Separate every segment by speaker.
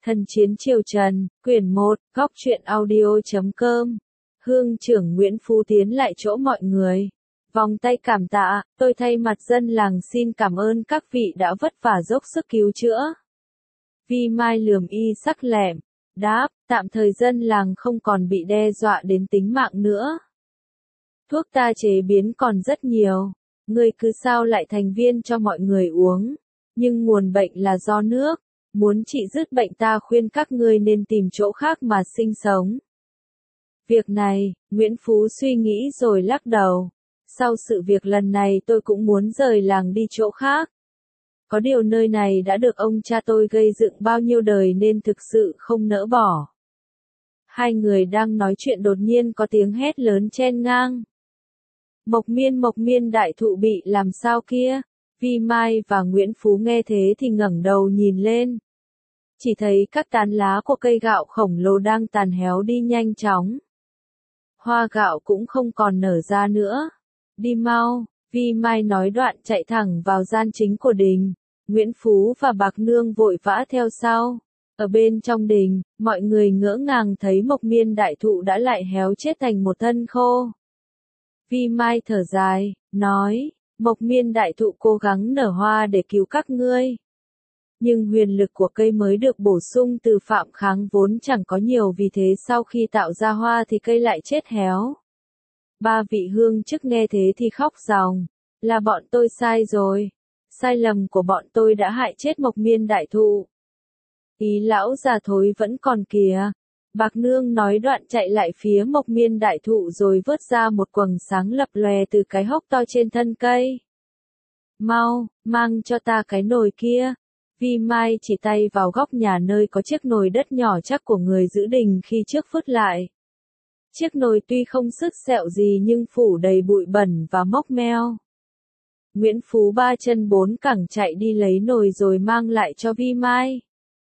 Speaker 1: Thần chiến triều Trần, quyển 1, góc truyện audio.com. Hương trưởng Nguyễn Phú tiến lại chỗ mọi người. Vòng tay cảm tạ, tôi thay mặt dân làng xin cảm ơn các vị đã vất vả dốc sức cứu chữa. Vi Mai lườm y sắc lẹm, đáp, tạm thời dân làng không còn bị đe dọa đến tính mạng nữa. Thuốc ta chế biến còn rất nhiều, ngươi cứ sao lại thành viên cho mọi người uống, nhưng nguồn bệnh là do nước. Muốn trị dứt bệnh ta khuyên các ngươi nên tìm chỗ khác mà sinh sống. Việc này, Nguyễn Phú suy nghĩ rồi lắc đầu. Sau sự việc lần này tôi cũng muốn rời làng đi chỗ khác. Có điều nơi này đã được ông cha tôi gây dựng bao nhiêu đời nên thực sự không nỡ bỏ. Hai người đang nói chuyện đột nhiên có tiếng hét lớn chen ngang. Mộc miên đại thụ bị làm sao kia? Vi Mai và Nguyễn Phú nghe thế thì ngẩng đầu nhìn lên. Chỉ thấy các tán lá của cây gạo khổng lồ đang tàn héo đi nhanh chóng. Hoa gạo cũng không còn nở ra nữa. Đi mau, Vi Mai nói đoạn chạy thẳng vào gian chính của đình. Nguyễn Phú và Bạc Nương vội vã theo sau. Ở bên trong đình, mọi người ngỡ ngàng thấy mộc miên đại thụ đã lại héo chết thành một thân khô. Vi Mai thở dài, nói, mộc miên đại thụ cố gắng nở hoa để cứu các ngươi. Nhưng huyền lực của cây mới được bổ sung từ phạm kháng vốn chẳng có nhiều, vì thế sau khi tạo ra hoa thì cây lại chết héo. Ba vị hương chức nghe thế thì khóc ròng, là bọn tôi sai rồi, sai lầm của bọn tôi đã hại chết mộc miên đại thụ. Ý lão già thối vẫn còn kìa. Bạc Nương nói đoạn chạy lại phía mộc miên đại thụ rồi vớt ra một quầng sáng lập lòe từ cái hốc to trên thân cây. Mau, mang cho ta cái nồi kia. Vi Mai chỉ tay vào góc nhà nơi có chiếc nồi đất nhỏ chắc của người giữ đình khi trước vứt lại. Chiếc nồi tuy không sứt sẹo gì nhưng phủ đầy bụi bẩn và mốc meo. Nguyễn Phú ba chân bốn cẳng chạy đi lấy nồi rồi mang lại cho Vi Mai.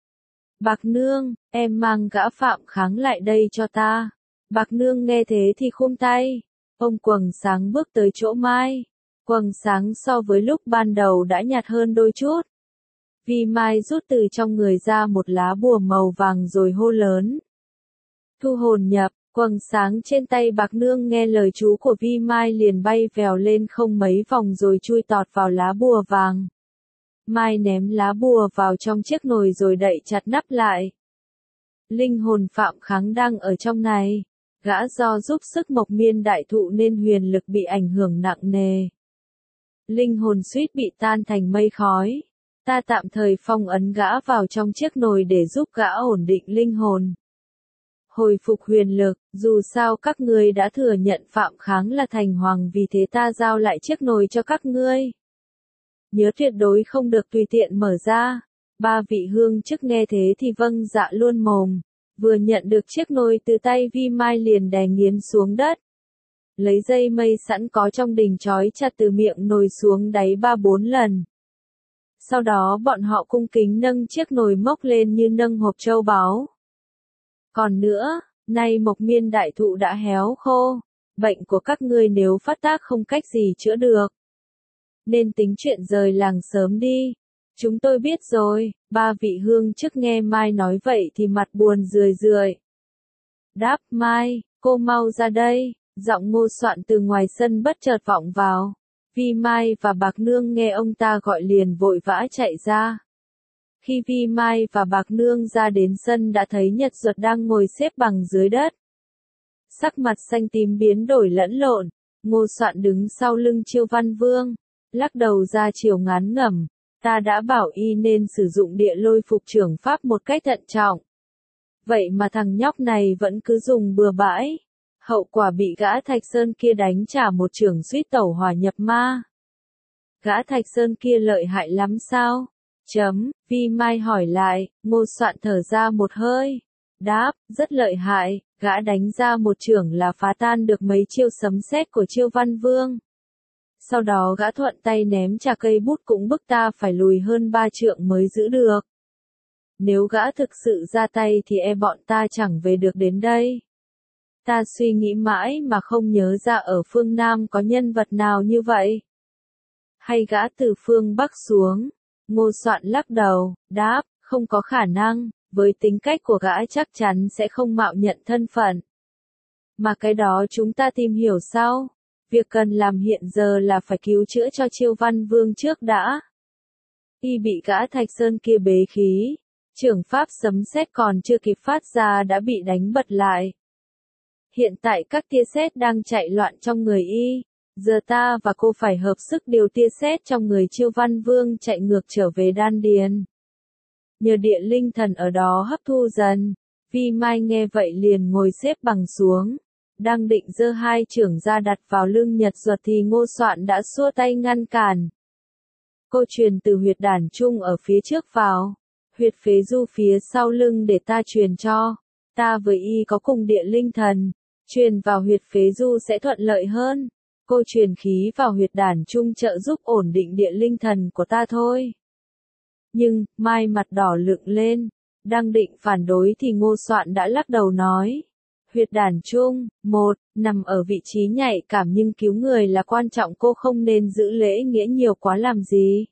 Speaker 1: Bạc Nương, em mang gã phạm kháng lại đây cho ta. Bạc Nương nghe thế thì khum tay. Ông quầng sáng bước tới chỗ Mai. Quầng sáng so với lúc ban đầu đã nhạt hơn đôi chút. Vi Mai rút từ trong người ra một lá bùa màu vàng rồi hô lớn. Thu hồn nhập, quầng sáng trên tay Bạc Nương nghe lời chú của Vi Mai liền bay vèo lên không mấy vòng rồi chui tọt vào lá bùa vàng. Mai ném lá bùa vào trong chiếc nồi rồi đậy chặt nắp lại. Linh hồn phạm kháng đang ở trong này. Gã do giúp sức mộc miên đại thụ nên huyền lực bị ảnh hưởng nặng nề. Linh hồn suýt bị tan thành mây khói. Ta tạm thời phong ấn gã vào trong chiếc nồi để giúp gã ổn định linh hồn. Hồi phục huyền lực, dù sao các ngươi đã thừa nhận phạm kháng là thành hoàng, vì thế ta giao lại chiếc nồi cho các ngươi. Nhớ tuyệt đối không được tùy tiện mở ra. Ba vị hương chức nghe thế thì vâng dạ luôn mồm. Vừa nhận được chiếc nồi từ tay Vi Mai liền đè nghiến xuống đất. Lấy dây mây sẵn có trong đình trói chặt từ miệng nồi xuống đáy 3-4 lần. Sau đó bọn họ cung kính nâng chiếc nồi mốc lên như nâng hộp châu báu. Còn nữa, nay mộc miên đại thụ đã héo khô. Bệnh của các ngươi nếu phát tác không cách gì chữa được. Nên tính chuyện rời làng sớm đi. Chúng tôi biết rồi. Ba vị hương chức nghe Mai nói vậy thì mặt buồn rười rượi. Đáp Mai, cô mau ra đây. Giọng Ngô Soạn từ ngoài sân bất chợt vọng vào. Vi Mai và Bạc Nương nghe ông ta gọi liền vội vã chạy ra. Khi Vi Mai và Bạc Nương ra đến sân đã thấy Nhật Duật đang ngồi xếp bằng dưới đất. Sắc mặt xanh tím biến đổi lẫn lộn. Ngô Soạn đứng sau lưng Chiêu Văn Vương. Lắc đầu ra chiều ngán ngẩm. Ta đã bảo y nên sử dụng địa lôi phục trưởng pháp một cách thận trọng. Vậy mà thằng nhóc này vẫn cứ dùng bừa bãi. Hậu quả bị gã Thạch Sơn kia đánh trả một chưởng suýt tẩu hỏa nhập ma. Gã Thạch Sơn kia lợi hại lắm sao? Vi Mai hỏi lại. Ngô Soạn thở ra một hơi. Đáp, rất lợi hại. Gã đánh ra một chưởng là phá tan được mấy chiêu sấm sét của Chiêu Văn Vương. Sau đó gã thuận tay ném trả cây bút cũng bức ta phải lùi hơn 3 trượng mới giữ được. Nếu gã thực sự ra tay thì e bọn ta chẳng về được đến đây. Ta suy nghĩ mãi mà không nhớ ra ở phương Nam có nhân vật nào như vậy. Hay gã từ phương Bắc xuống? Ngô Soạn lắc đầu, đáp, không có khả năng, với tính cách của gã chắc chắn sẽ không mạo nhận thân phận. Mà cái đó chúng ta tìm hiểu sau. Việc cần làm hiện giờ là phải cứu chữa cho Chiêu Văn Vương trước đã. Y bị gã Thạch Sơn kia bế khí, trưởng pháp sấm sét còn chưa kịp phát ra đã bị đánh bật lại. Hiện tại các tia sét đang chạy loạn trong người y, giờ ta và cô phải hợp sức điều tia sét trong người Chiêu Văn Vương chạy ngược trở về đan điền. Nhờ địa linh thần ở đó hấp thu dần, Vi Mai nghe vậy liền ngồi xếp bằng xuống, đang định giơ hai chưởng ra đặt vào lưng Nhật Duật thì Ngô Soạn đã xua tay ngăn cản. Cô truyền từ huyệt đản trung ở phía trước vào, huyệt phế du phía sau lưng để ta truyền cho. Ta với y có cùng địa linh thần, truyền vào huyệt phế du sẽ thuận lợi hơn. Cô truyền khí vào huyệt đản trung trợ giúp ổn định địa linh thần của ta thôi. Nhưng, Mai mặt đỏ lựng lên, đang định phản đối thì Ngô Soạn đã lắc đầu nói. Huyệt đản trung, nằm ở vị trí nhạy cảm nhưng cứu người là quan trọng, cô không nên giữ lễ nghĩa nhiều quá làm gì.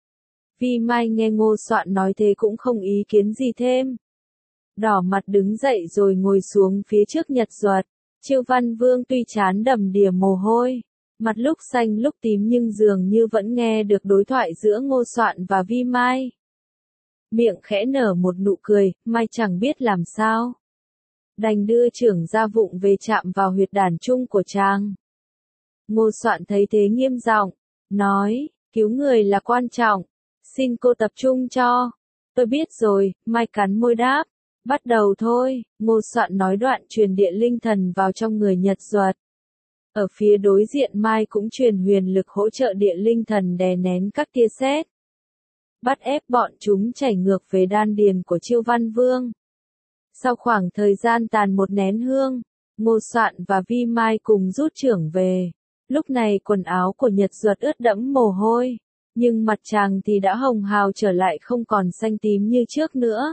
Speaker 1: Vi Mai nghe Ngô Soạn nói thế cũng không ý kiến gì thêm. Đỏ mặt đứng dậy rồi ngồi xuống phía trước Nhật Duật. Chiêu Văn Vương tuy trán đầm đìa mồ hôi, mặt lúc xanh lúc tím nhưng dường như vẫn nghe được đối thoại giữa Ngô Soạn và Vi Mai. Miệng khẽ nở một nụ cười, Mai chẳng biết làm sao. Đành đưa chưởng ra vụng về chạm vào huyệt đản trung của chàng. Ngô Soạn thấy thế nghiêm giọng, nói, cứu người là quan trọng, xin cô tập trung cho. Tôi biết rồi, Mai cắn môi đáp, bắt đầu thôi. Ngô Soạn nói đoạn truyền địa linh thần vào trong người Nhật Duật. Ở phía đối diện Mai cũng truyền huyền lực hỗ trợ địa linh thần đè nén các tia sét, bắt ép bọn chúng chảy ngược về đan điền của Chiêu Văn Vương. Sau khoảng thời gian tàn một nén hương, Ngô Soạn và Vi Mai cùng rút chưởng về. Lúc này quần áo của Nhật Duật ướt đẫm mồ hôi, nhưng mặt chàng thì đã hồng hào trở lại không còn xanh tím như trước nữa.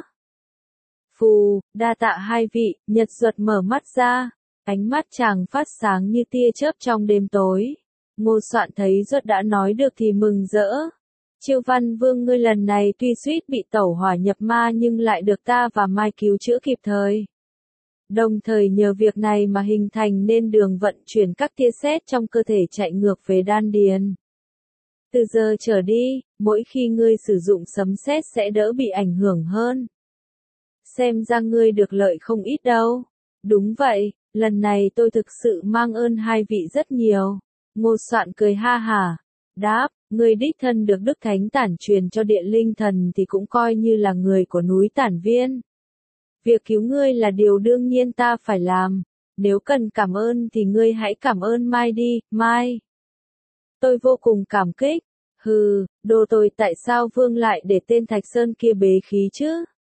Speaker 1: Phù, đa tạ hai vị. Nhật Duật mở mắt ra, ánh mắt chàng phát sáng như tia chớp trong đêm tối. Ngô Soạn thấy Duật đã nói được thì mừng rỡ. Chiêu Văn Vương ngươi lần này tuy suýt bị tẩu hỏa nhập ma nhưng lại được ta và Mai cứu chữa kịp thời. Đồng thời nhờ việc này mà hình thành nên đường vận chuyển các tia sét trong cơ thể chạy ngược về đan điền. Từ giờ trở đi, mỗi khi ngươi sử dụng sấm sét sẽ đỡ bị ảnh hưởng hơn. Xem ra ngươi được lợi không ít đâu. Đúng vậy, lần này tôi thực sự mang ơn hai vị rất nhiều. Ngô Soạn cười ha hả, đáp, ngươi đích thân được Đức Thánh Tản truyền cho địa linh thần thì cũng coi như là người của núi Tản Viên. Việc cứu ngươi là điều đương nhiên ta phải làm. Nếu cần cảm ơn thì ngươi hãy cảm ơn Mai đi, Mai. Tôi vô cùng cảm kích. Hừ, đồ tôi tại sao Vương lại để tên Thạch Sơn kia bế khí chứ?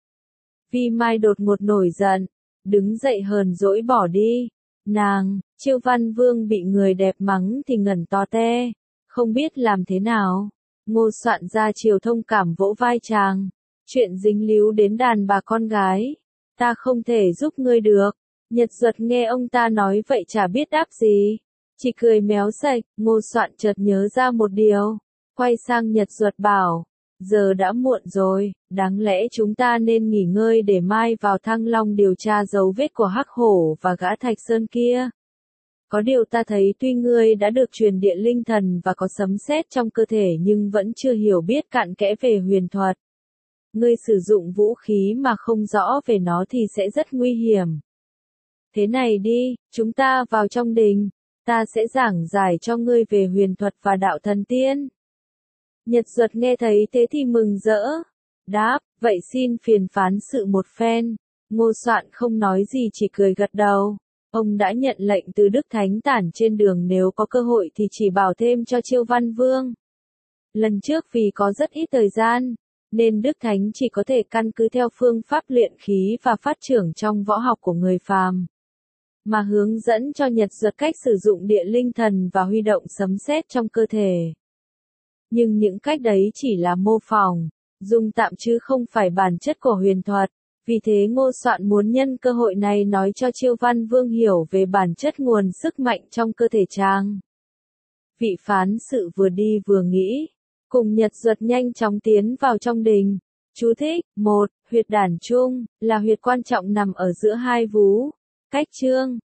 Speaker 1: Vi Mai đột ngột nổi giận, đứng dậy hờn dỗi bỏ đi. Nàng, Chiêu Văn Vương bị người đẹp mắng thì ngẩn to te, không biết làm thế nào. Ngô Soạn ra chiều thông cảm vỗ vai chàng. Chuyện dính líu đến đàn bà con gái, ta không thể giúp ngươi được. Nhật Duật nghe ông ta nói vậy chả biết đáp gì, chỉ cười méo sạch. Ngô Soạn chợt nhớ ra một điều, quay sang Nhật Duật bảo, giờ đã muộn rồi, đáng lẽ chúng ta nên nghỉ ngơi để mai vào Thăng Long điều tra dấu vết của Hắc Hổ và gã Thạch Sơn kia. Có điều ta thấy tuy ngươi đã được truyền địa linh thần và có sấm sét trong cơ thể nhưng vẫn chưa hiểu biết cặn kẽ về huyền thuật. Ngươi sử dụng vũ khí mà không rõ về nó thì sẽ rất nguy hiểm. Thế này đi, chúng ta vào trong đình, ta sẽ giảng giải cho ngươi về huyền thuật và đạo thần tiên. Nhật Duật nghe thấy thế thì mừng rỡ, đáp, vậy xin phiền phán sự một phen. Ngô Soạn không nói gì chỉ cười gật đầu. Ông đã nhận lệnh từ Đức Thánh Tản trên đường nếu có cơ hội thì chỉ bảo thêm cho Chiêu Văn Vương. Lần trước vì có rất ít thời gian, nên Đức Thánh chỉ có thể căn cứ theo phương pháp luyện khí và phát trưởng trong võ học của người phàm, mà hướng dẫn cho Nhật Duật cách sử dụng địa linh thần và huy động sấm sét trong cơ thể. Nhưng những cách đấy chỉ là mô phỏng, dùng tạm chứ không phải bản chất của huyền thuật. Vì thế Ngô Soạn muốn nhân cơ hội này nói cho Chiêu Văn Vương hiểu về bản chất nguồn sức mạnh trong cơ thể chàng. Vị phán sự vừa đi vừa nghĩ, cùng Nhật Duật nhanh chóng tiến vào trong đình. Chú thích, 1. Huyệt đàn trung, là huyệt quan trọng nằm ở giữa hai vú. Cách chương